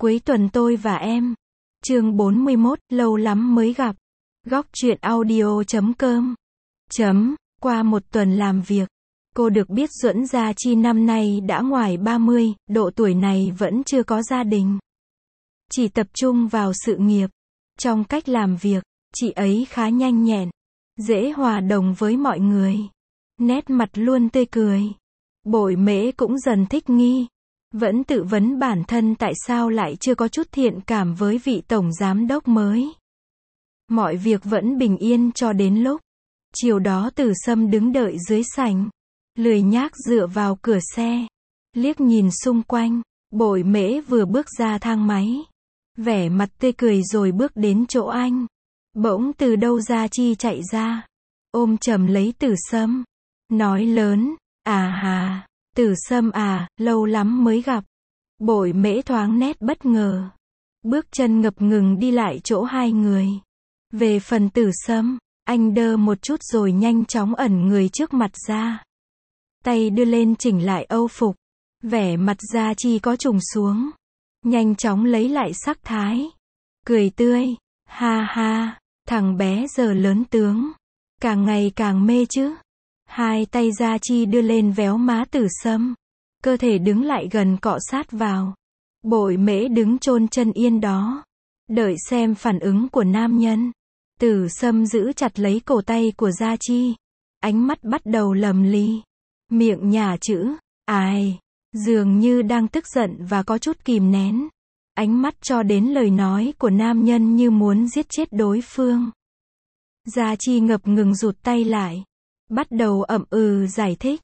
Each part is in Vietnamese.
Cuối tuần tôi và em. Chương 41, lâu lắm mới gặp. Góc truyện audio.com. Qua một tuần làm việc, cô được biết Duẫn Gia Chi năm nay đã ngoài 30, độ tuổi này vẫn chưa có gia đình. Chỉ tập trung vào sự nghiệp. Trong cách làm việc, chị ấy khá nhanh nhẹn, dễ hòa đồng với mọi người. Nét mặt luôn tươi cười. Bội Mễ cũng dần thích nghi. Vẫn tự vấn bản thân tại sao lại chưa có chút thiện cảm với vị tổng giám đốc mới. Mọi việc vẫn bình yên cho đến lúc chiều đó Từ Sâm đứng đợi dưới sảnh, lười nhác dựa vào cửa xe, liếc nhìn xung quanh. Bội Mễ vừa bước ra thang máy, vẻ mặt tươi cười rồi bước đến chỗ anh. Bỗng từ đâu Gia Chi chạy ra, ôm chầm lấy Từ Sâm, nói lớn, à hà, Từ Sâm à, lâu lắm mới gặp. Bội Mễ thoáng nét bất ngờ, bước chân ngập ngừng đi lại chỗ hai người. Về phần Từ Sâm, anh đơ một chút rồi nhanh chóng ẩn người trước mặt ra. Tay đưa lên chỉnh lại âu phục, vẻ mặt Gia Chi có trùng xuống, nhanh chóng lấy lại sắc thái, cười tươi, ha ha, thằng bé giờ lớn tướng, càng ngày càng mê chứ. Hai tay Gia Chi đưa lên véo má Từ Sâm, cơ thể đứng lại gần cọ sát vào. Bội Mễ đứng chôn chân yên đó, đợi xem phản ứng của nam nhân. Từ Sâm giữ chặt lấy cổ tay của Gia Chi, ánh mắt bắt đầu lầm ly, miệng nhả chữ, ai, dường như đang tức giận và có chút kìm nén. Ánh mắt cho đến lời nói của nam nhân như muốn giết chết đối phương. Gia Chi ngập ngừng rụt tay lại, bắt đầu ậm ừ giải thích.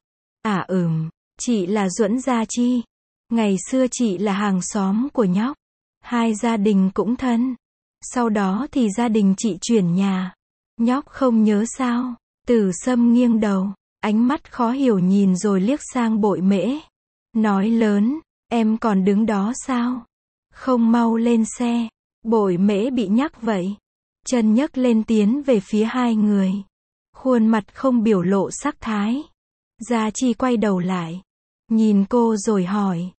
Chị là Duẫn Gia Chi. Ngày xưa chị là hàng xóm của nhóc. Hai gia đình cũng thân. Sau đó thì gia đình chị chuyển nhà. Nhóc không nhớ sao? Từ Sâm nghiêng đầu, ánh mắt khó hiểu nhìn rồi liếc sang Bội Mễ. Nói lớn, em còn đứng đó sao? Không mau lên xe. Bội Mễ bị nhắc vậy, chân nhấc lên tiến về phía hai người. Khuôn mặt không biểu lộ sắc thái. Gia Chi quay đầu lại, nhìn cô rồi hỏi,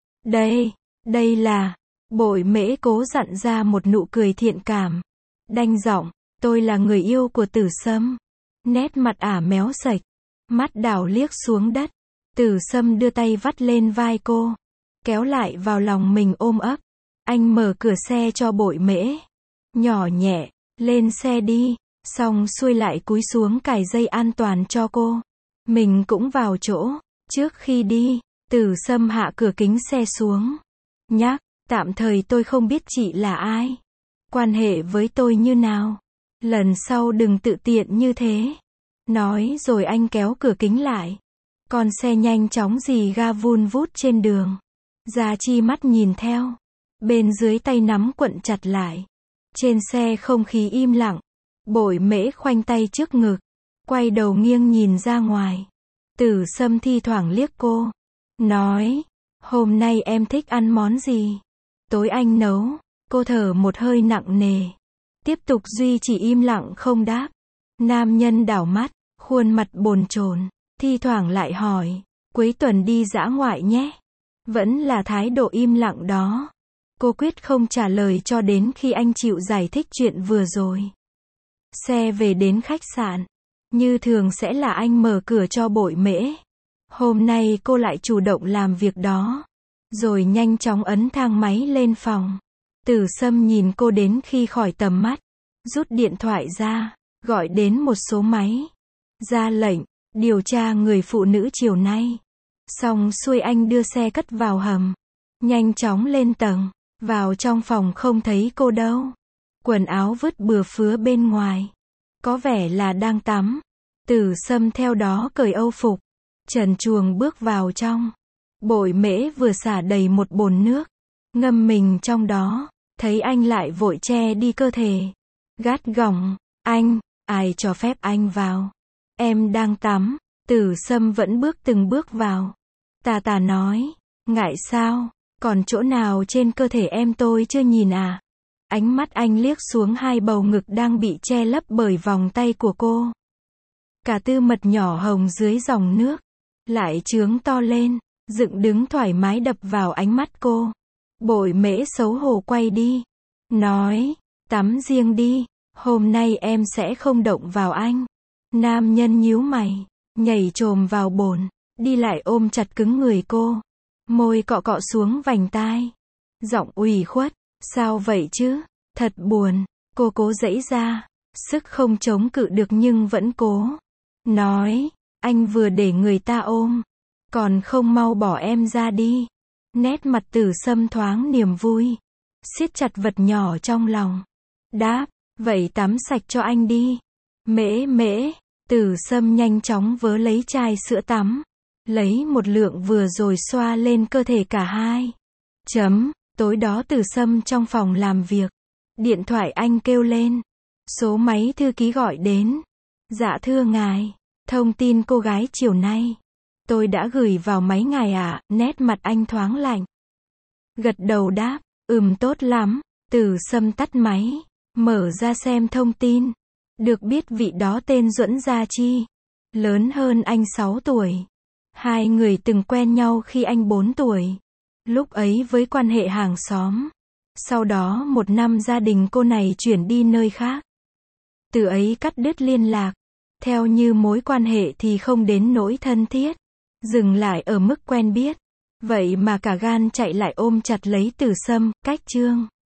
đây là... Bội Mễ cố dặn ra một nụ cười thiện cảm, đanh giọng, tôi là người yêu của Từ Sâm. Nét mặt ả méo sạch, mắt đảo liếc xuống đất. Từ Sâm đưa tay vắt lên vai cô, kéo lại vào lòng mình ôm ấp. Anh mở cửa xe cho Bội Mễ, nhỏ nhẹ, lên xe đi. Xong xuôi lại cúi xuống cài dây an toàn cho cô. Mình cũng vào chỗ. Trước khi đi, Từ Sâm hạ cửa kính xe xuống. Nhắc, tạm thời tôi không biết chị là ai, quan hệ với tôi như nào. Lần sau đừng tự tiện như thế. Nói rồi anh kéo cửa kính lại. Con xe nhanh chóng rì ga vun vút trên đường. Gia Chi mắt nhìn theo. Bên dưới tay nắm quặn chặt lại. Trên xe không khí im lặng. Bội Mễ khoanh tay trước ngực, quay đầu nghiêng nhìn ra ngoài. Từ Sâm thi thoảng liếc cô, nói, hôm nay em thích ăn món gì? Tối anh nấu. Cô thở một hơi nặng nề, tiếp tục duy trì im lặng không đáp. Nam nhân đảo mắt, khuôn mặt bồn chồn, thi thoảng lại hỏi, cuối tuần đi dã ngoại nhé. Vẫn là thái độ im lặng đó. Cô quyết không trả lời cho đến khi anh chịu giải thích chuyện vừa rồi. Xe về đến khách sạn, như thường sẽ là anh mở cửa cho Bội Mễ. Hôm nay cô lại chủ động làm việc đó, rồi nhanh chóng ấn thang máy lên phòng. Từ Sâm nhìn cô đến khi khỏi tầm mắt, rút điện thoại ra, gọi đến một số máy. Ra lệnh, điều tra người phụ nữ chiều nay. Xong xuôi anh đưa xe cất vào hầm, nhanh chóng lên tầng, vào trong phòng không thấy cô đâu. Quần áo vứt bừa phứa bên ngoài, có vẻ là đang tắm. Từ Sâm theo đó cởi âu phục, trần truồng bước vào trong. Bội Mễ vừa xả đầy một bồn nước, ngâm mình trong đó, thấy anh lại vội che đi cơ thể. Gắt gỏng, anh, ai cho phép anh vào? Em đang tắm. Từ Sâm vẫn bước từng bước vào. Tà nói, ngại sao? Còn chỗ nào trên cơ thể em tôi chưa nhìn à? Ánh mắt anh liếc xuống hai bầu ngực đang bị che lấp bởi vòng tay của cô. Cả tư mật nhỏ hồng dưới dòng nước, lại trướng to lên, dựng đứng thoải mái đập vào ánh mắt cô. Bội Mễ xấu hổ quay đi. Nói, tắm riêng đi, hôm nay em sẽ không động vào anh. Nam nhân nhíu mày, nhảy chồm vào bồn, đi lại ôm chặt cứng người cô. Môi cọ cọ xuống vành tai. Giọng ủy khuất, sao vậy chứ? Thật buồn. Cô cố giãy ra, sức không chống cự được nhưng vẫn cố. Nói, anh vừa để người ta ôm, còn không mau bỏ em ra đi. Nét mặt Tử Sâm thoáng niềm vui, siết chặt vật nhỏ trong lòng. Đáp, vậy tắm sạch cho anh đi. Mễ mễ, Tử Sâm nhanh chóng vớ lấy chai sữa tắm, lấy một lượng vừa rồi xoa lên cơ thể cả hai. Tối đó Tử Sâm trong phòng làm việc. Điện thoại anh kêu lên. Số máy thư ký gọi đến. Dạ thưa ngài, thông tin cô gái chiều nay tôi đã gửi vào máy ngài ạ. Nét mặt anh thoáng lạnh, gật đầu đáp, tốt lắm. Tử Sâm tắt máy, mở ra xem thông tin. Được biết vị đó tên Duẫn Gia Chi, lớn hơn anh 6 tuổi. Hai người từng quen nhau khi anh 4 tuổi. Lúc ấy với quan hệ hàng xóm. Sau đó 1 năm gia đình cô này chuyển đi nơi khác. Từ ấy cắt đứt liên lạc. Theo như mối quan hệ thì không đến nỗi thân thiết, dừng lại ở mức quen biết. Vậy mà cả gan chạy lại ôm chặt lấy Tử Sâm. Cách chương